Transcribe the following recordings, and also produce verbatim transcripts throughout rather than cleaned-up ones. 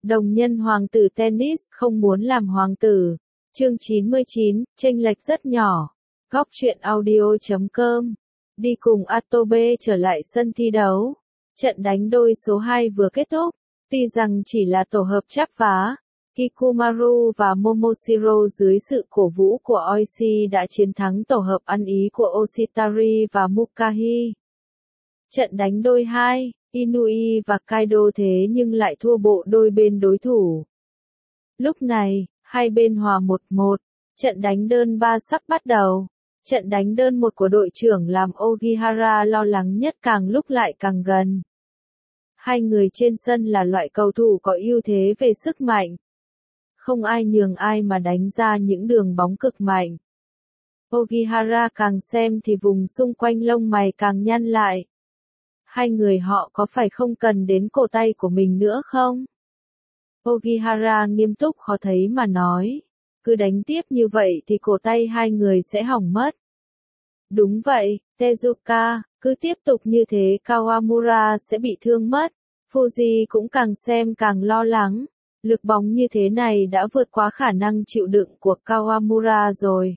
Đồng nhân hoàng tử tennis không muốn làm hoàng tử. Chương chín mươi chín, chênh lệch rất nhỏ. Góc truyện audio chấm com. Đi cùng Atobe trở lại sân thi đấu. Trận đánh đôi số hai vừa kết thúc. Tuy rằng chỉ là tổ hợp chắp vá, Kikumaru và Momoshiro dưới sự cổ vũ của Oishi đã chiến thắng tổ hợp ăn ý của Oshitari và Mukahi. Trận đánh đôi hai, Inui và Kaido thế nhưng lại thua bộ đôi bên đối thủ. Lúc này, hai bên hòa một một, trận đánh đơn ba sắp bắt đầu. Trận đánh đơn một của đội trưởng làm Ogihara lo lắng nhất càng lúc lại càng gần. Hai người trên sân là loại cầu thủ có ưu thế về sức mạnh. Không ai nhường ai mà đánh ra những đường bóng cực mạnh. Ogihara càng xem thì vùng xung quanh lông mày càng nhăn lại. Hai người họ có phải không cần đến cổ tay của mình nữa không? Ogihara nghiêm túc khó thấy mà nói. Cứ đánh tiếp như vậy thì cổ tay hai người sẽ hỏng mất. Đúng vậy, Tezuka, cứ tiếp tục như thế Kawamura sẽ bị thương mất. Fuji cũng càng xem càng lo lắng. Lực bóng như thế này đã vượt quá khả năng chịu đựng của Kawamura rồi.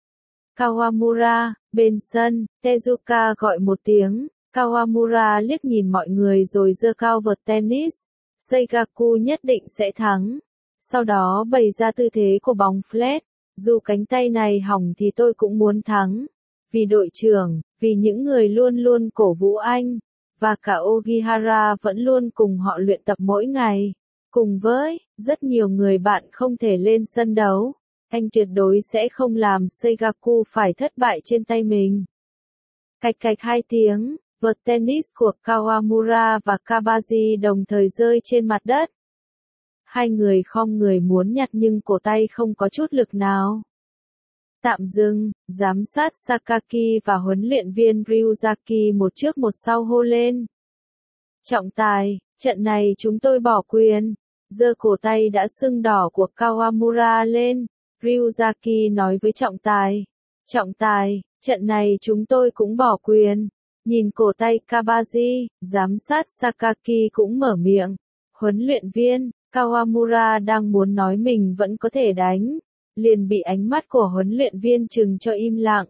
Kawamura, bên sân, Tezuka gọi một tiếng. Kawamura liếc nhìn mọi người rồi giơ cao vợt tennis. Seigaku nhất định sẽ thắng. Sau đó bày ra tư thế của bóng flat. Dù cánh tay này hỏng thì tôi cũng muốn thắng. Vì đội trưởng, vì những người luôn luôn cổ vũ anh. Và cả Ogihara vẫn luôn cùng họ luyện tập mỗi ngày. Cùng với, rất nhiều người bạn không thể lên sân đấu. Anh tuyệt đối sẽ không làm Seigaku phải thất bại trên tay mình. Cạch cạch hai tiếng. Vợt tennis của Kawamura và Kabaji đồng thời rơi trên mặt đất. Hai người khom người muốn nhặt nhưng cổ tay không có chút lực nào. Tạm dừng, giám sát Sakaki và huấn luyện viên Ryuzaki một trước một sau hô lên. Trọng tài, trận này chúng tôi bỏ quyền. Giơ cổ tay đã sưng đỏ của Kawamura lên. Ryuzaki nói với trọng tài. Trọng tài, trận này chúng tôi cũng bỏ quyền. Nhìn cổ tay Kabaji, giám sát Sakaki cũng mở miệng. Huấn luyện viên, Kawamura đang muốn nói mình vẫn có thể đánh. Liền bị ánh mắt của huấn luyện viên trừng cho im lặng.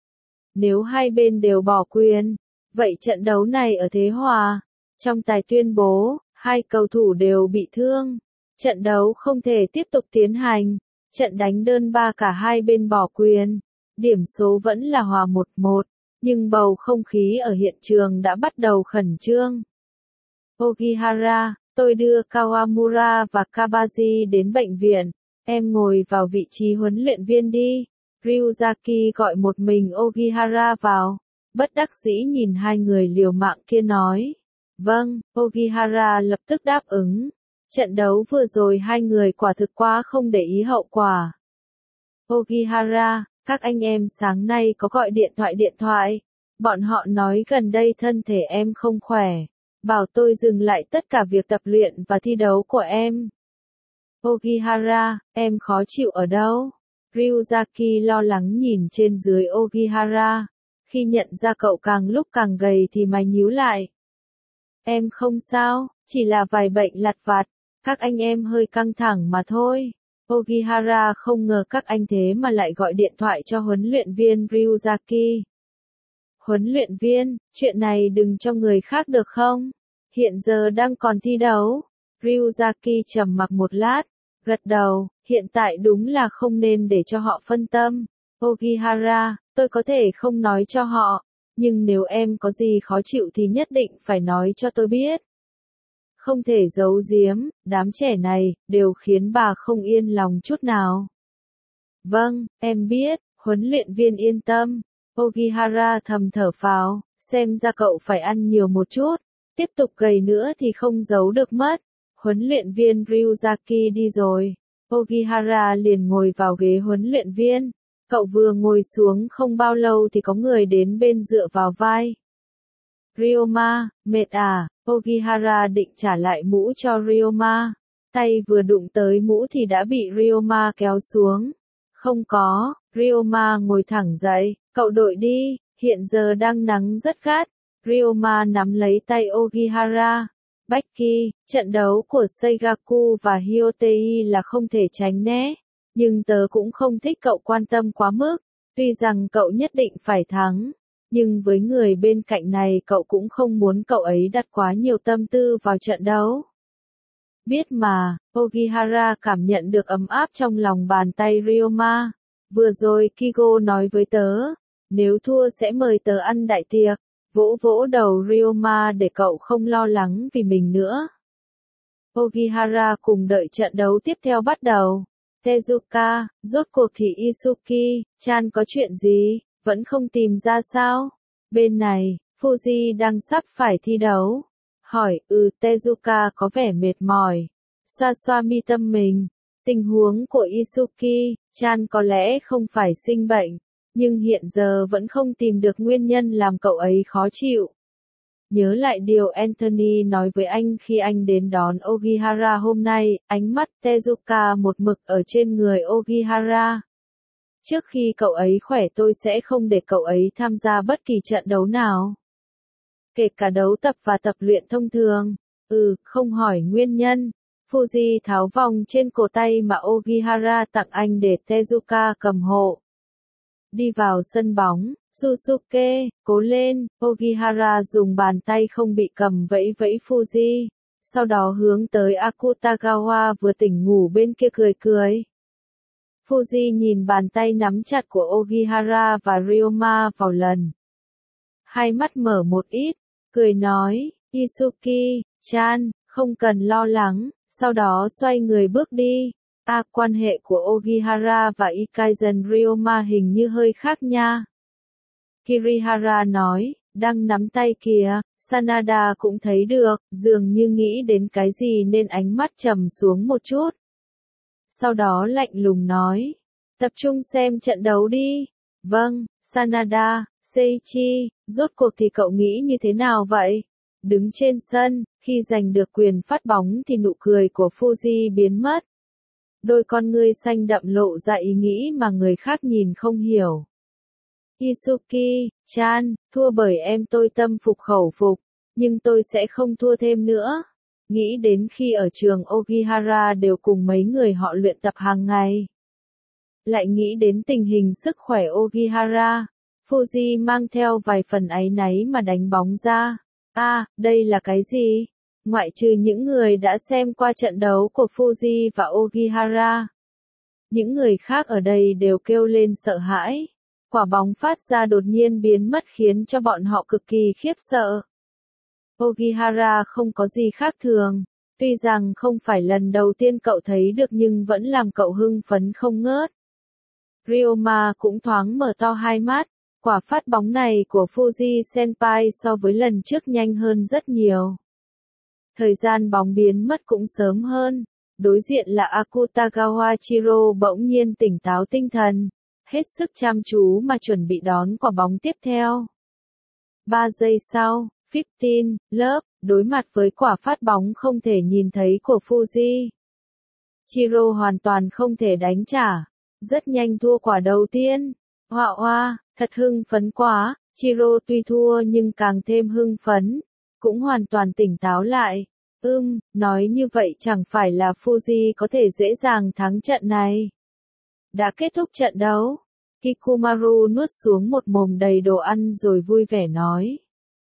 Nếu hai bên đều bỏ quyền, vậy trận đấu này ở thế hòa. Trong tài tuyên bố, hai cầu thủ đều bị thương. Trận đấu không thể tiếp tục tiến hành. Trận đánh đơn ba cả hai bên bỏ quyền. Điểm số vẫn là hòa một một. Nhưng bầu không khí ở hiện trường đã bắt đầu khẩn trương. Ogihara, tôi đưa Kawamura và Kabaji đến bệnh viện. Em ngồi vào vị trí huấn luyện viên đi. Ryuzaki gọi một mình Ogihara vào. Bất đắc dĩ nhìn hai người liều mạng kia nói. Vâng, Ogihara lập tức đáp ứng. Trận đấu vừa rồi hai người quả thực quá không để ý hậu quả. Ogihara, các anh em sáng nay có gọi điện thoại điện thoại. Bọn họ nói gần đây thân thể em không khỏe. Bảo tôi dừng lại tất cả việc tập luyện và thi đấu của em. Ogihara, em khó chịu ở đâu? Ryuzaki lo lắng nhìn trên dưới Ogihara. Khi nhận ra cậu càng lúc càng gầy thì mày nhíu lại. Em không sao, chỉ là vài bệnh lặt vặt. Các anh em hơi căng thẳng mà thôi. Ogihara không ngờ các anh thế mà lại gọi điện thoại cho huấn luyện viên Ryuzaki. Huấn luyện viên, chuyện này đừng cho người khác được không? Hiện giờ đang còn thi đấu. Ryuzaki trầm mặc một lát, gật đầu, hiện tại đúng là không nên để cho họ phân tâm. Ogihara, tôi có thể không nói cho họ, nhưng nếu em có gì khó chịu thì nhất định phải nói cho tôi biết. Không thể giấu giếm, đám trẻ này, đều khiến bà không yên lòng chút nào. Vâng, em biết, huấn luyện viên yên tâm. Ogihara thầm thở phào, xem ra cậu phải ăn nhiều một chút, tiếp tục gầy nữa thì không giấu được mất. Huấn luyện viên Ryuzaki đi rồi, Ogihara liền ngồi vào ghế huấn luyện viên. Cậu vừa ngồi xuống không bao lâu thì có người đến bên dựa vào vai. Ryoma, mệt à? Ogihara định trả lại mũ cho Ryoma. Tay vừa đụng tới mũ thì đã bị Ryoma kéo xuống. Không có, Ryoma ngồi thẳng dậy, cậu đội đi, hiện giờ đang nắng rất gắt. Ryoma nắm lấy tay Ogihara. Becky, trận đấu của Seigaku và Hyotei là không thể tránh né, nhưng tớ cũng không thích cậu quan tâm quá mức, tuy rằng cậu nhất định phải thắng, nhưng với người bên cạnh này cậu cũng không muốn cậu ấy đặt quá nhiều tâm tư vào trận đấu. Biết mà, Ogihara cảm nhận được ấm áp trong lòng bàn tay Ryoma. Vừa rồi Kigo nói với tớ, nếu thua sẽ mời tớ ăn đại tiệc, vỗ vỗ đầu Ryoma để cậu không lo lắng vì mình nữa. Ogihara cùng đợi trận đấu tiếp theo bắt đầu. Tezuka, rốt cuộc thì Isuki, chan có chuyện gì, vẫn không tìm ra sao? Bên này, Fuji đang sắp phải thi đấu. Hỏi, ừ Tezuka có vẻ mệt mỏi. Xoa xoa mi tâm mình. Tình huống của Isuki, chan có lẽ không phải sinh bệnh, nhưng hiện giờ vẫn không tìm được nguyên nhân làm cậu ấy khó chịu. Nhớ lại điều Anthony nói với anh khi anh đến đón Ogihara hôm nay, ánh mắt Tezuka một mực ở trên người Ogihara. Trước khi cậu ấy khỏe tôi sẽ không để cậu ấy tham gia bất kỳ trận đấu nào. Kể cả đấu tập và tập luyện thông thường. Ừ, không hỏi nguyên nhân. Fuji tháo vòng trên cổ tay mà Ogihara tặng anh để Tezuka cầm hộ. Đi vào sân bóng, Susuke, cố lên, Ogihara dùng bàn tay không bị cầm vẫy vẫy Fuji, sau đó hướng tới Akutagawa vừa tỉnh ngủ bên kia cười cười. Fuji nhìn bàn tay nắm chặt của Ogihara và Ryoma vào lần. Hai mắt mở một ít, cười nói, Isuki, chan, không cần lo lắng, sau đó xoay người bước đi. À, quan hệ của Ogihara và Ikaizen Ryoma hình như hơi khác nha. Kirihara nói, đang nắm tay kìa, Sanada cũng thấy được, dường như nghĩ đến cái gì nên ánh mắt trầm xuống một chút. Sau đó lạnh lùng nói, tập trung xem trận đấu đi. Vâng, Sanada, Seiichi, rốt cuộc thì cậu nghĩ như thế nào vậy? Đứng trên sân, khi giành được quyền phát bóng thì nụ cười của Fuji biến mất. Đôi con ngươi xanh đậm lộ ra ý nghĩ mà người khác nhìn không hiểu. Isuki, chan, thua bởi em tôi tâm phục khẩu phục, nhưng tôi sẽ không thua thêm nữa. Nghĩ đến khi ở trường Ogihara đều cùng mấy người họ luyện tập hàng ngày. Lại nghĩ đến tình hình sức khỏe Ogihara, Fuji mang theo vài phần áy náy mà đánh bóng ra. À, đây là cái gì? Ngoại trừ những người đã xem qua trận đấu của Fuji và Ogihara. Những người khác ở đây đều kêu lên sợ hãi. Quả bóng phát ra đột nhiên biến mất khiến cho bọn họ cực kỳ khiếp sợ. Ogihara không có gì khác thường. Tuy rằng không phải lần đầu tiên cậu thấy được nhưng vẫn làm cậu hưng phấn không ngớt. Ryoma cũng thoáng mở to hai mắt. Quả phát bóng này của Fuji Senpai so với lần trước nhanh hơn rất nhiều. Thời gian bóng biến mất cũng sớm hơn. Đối diện là Akutagawa Chiro bỗng nhiên tỉnh táo tinh thần. Hết sức chăm chú mà chuẩn bị đón quả bóng tiếp theo. Ba giây sau, mười lăm, lớp, đối mặt với quả phát bóng không thể nhìn thấy của Fuji. Chiro hoàn toàn không thể đánh trả. Rất nhanh thua quả đầu tiên. Hoa hoa, thật hưng phấn quá. Chiro tuy thua nhưng càng thêm hưng phấn. Cũng hoàn toàn tỉnh táo lại. Ưm, nói như vậy chẳng phải là Fuji có thể dễ dàng thắng trận này. Đã kết thúc trận đấu. Kikumaru nuốt xuống một mồm đầy đồ ăn rồi vui vẻ nói.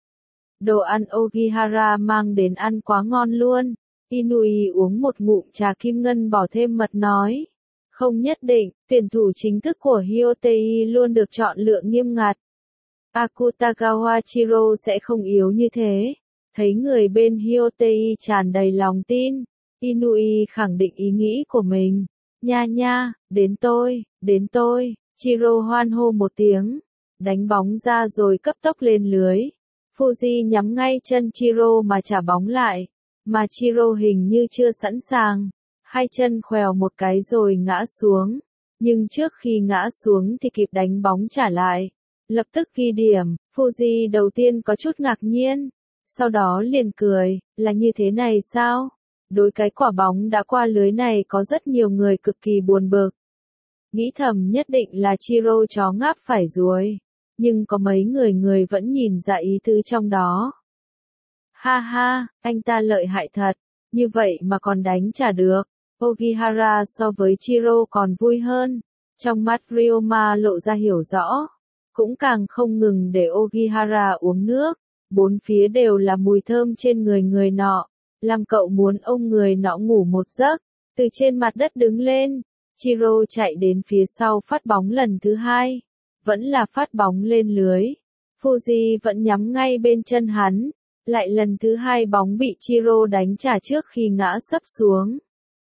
Đồ ăn Ogihara mang đến ăn quá ngon luôn. Inui uống một ngụm trà kim ngân bỏ thêm mật nói. Không nhất định, tuyển thủ chính thức của Hyotei luôn được chọn lựa nghiêm ngặt. Akutagawa Chiro sẽ không yếu như thế. Thấy người bên Hyotei tràn đầy lòng tin, Inui khẳng định ý nghĩ của mình. Nha nha, đến tôi, đến tôi, Chiro hoan hô một tiếng. Đánh bóng ra rồi cấp tốc lên lưới. Fuji nhắm ngay chân Chiro mà trả bóng lại. Mà Chiro hình như chưa sẵn sàng. Hai chân khèo một cái rồi ngã xuống. Nhưng trước khi ngã xuống thì kịp đánh bóng trả lại. Lập tức ghi điểm, Fuji đầu tiên có chút ngạc nhiên. Sau đó liền cười, là như thế này sao? Đối cái quả bóng đã qua lưới này có rất nhiều người cực kỳ buồn bực. Nghĩ thầm nhất định là Chiro chó ngáp phải ruồi. Nhưng có mấy người người vẫn nhìn ra ý tứ trong đó. Ha ha, anh ta lợi hại thật, như vậy mà còn đánh trả được. Ogihara so với Chiro còn vui hơn. Trong mắt Ryoma lộ ra hiểu rõ. Cũng càng không ngừng để Ogihara uống nước. Bốn phía đều là mùi thơm trên người người nọ. Làm cậu muốn ôm người nọ ngủ một giấc. Từ trên mặt đất đứng lên. Chiro chạy đến phía sau phát bóng lần thứ hai. Vẫn là phát bóng lên lưới. Fuji vẫn nhắm ngay bên chân hắn. Lại lần thứ hai bóng bị Chiro đánh trả trước khi ngã sấp xuống.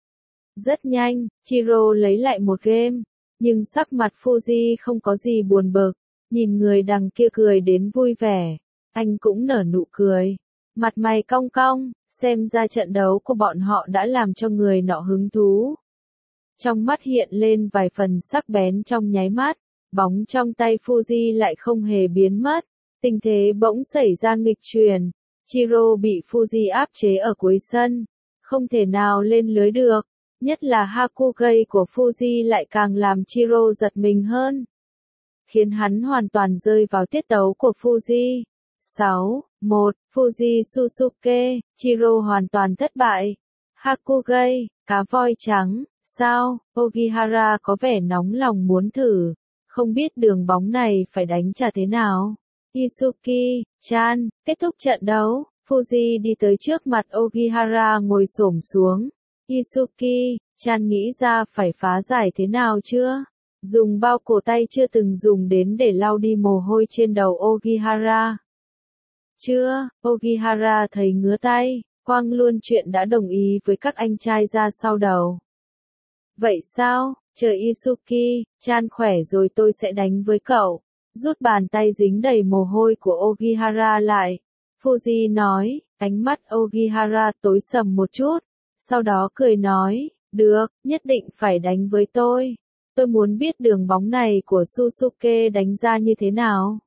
Rất nhanh, Chiro lấy lại một game. Nhưng sắc mặt Fuji không có gì buồn bực. Nhìn người đằng kia cười đến vui vẻ. Anh cũng nở nụ cười. Mặt mày cong cong, xem ra trận đấu của bọn họ đã làm cho người nọ hứng thú. Trong mắt hiện lên vài phần sắc bén trong nháy mắt. Bóng trong tay Fuji lại không hề biến mất. Tình thế bỗng xảy ra nghịch chuyển. Chiro bị Fuji áp chế ở cuối sân. Không thể nào lên lưới được. Nhất là Hakugei của Fuji lại càng làm Chiro giật mình hơn. Khiến hắn hoàn toàn rơi vào tiết tấu của Fuji. sáu, một, Fuji Susuke, Chiro hoàn toàn thất bại. Hakugei, cá voi trắng, sao? Ogihara có vẻ nóng lòng muốn thử. Không biết đường bóng này phải đánh trả thế nào. Isuki, Chan, kết thúc trận đấu. Fuji đi tới trước mặt Ogihara ngồi xổm xuống. Isuki, Chan nghĩ ra phải phá giải thế nào chưa? Dùng bao cổ tay chưa từng dùng đến để lau đi mồ hôi trên đầu Ogihara. Chưa, Ogihara thấy ngứa tay, quang luôn chuyện đã đồng ý với các anh trai ra sau đầu. Vậy sao, chờ Isuki, Chan khỏe rồi tôi sẽ đánh với cậu. Rút bàn tay dính đầy mồ hôi của Ogihara lại. Fuji nói, ánh mắt Ogihara tối sầm một chút. Sau đó cười nói, được, nhất định phải đánh với tôi. Tôi muốn biết đường bóng này của Susuke đánh ra như thế nào.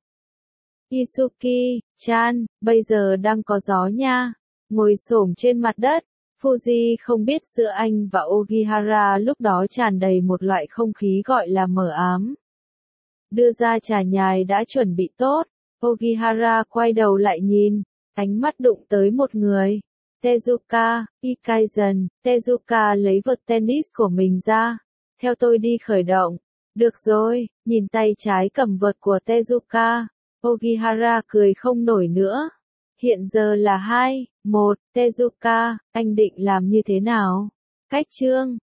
Isuki, Chan, bây giờ đang có gió nha. Ngồi xổm trên mặt đất. Fuji không biết giữa anh và Ogihara lúc đó tràn đầy một loại không khí gọi là mờ ám. Đưa ra trà nhài đã chuẩn bị tốt. Ogihara quay đầu lại nhìn. Ánh mắt đụng tới một người. Tezuka, Ikaizen. Tezuka lấy vợt tennis của mình ra. Theo tôi đi khởi động. Được rồi, nhìn tay trái cầm vợt của Tezuka. Ogihara cười không nổi nữa. Hiện giờ là hai, một, Tezuka, anh định làm như thế nào? Cách chương,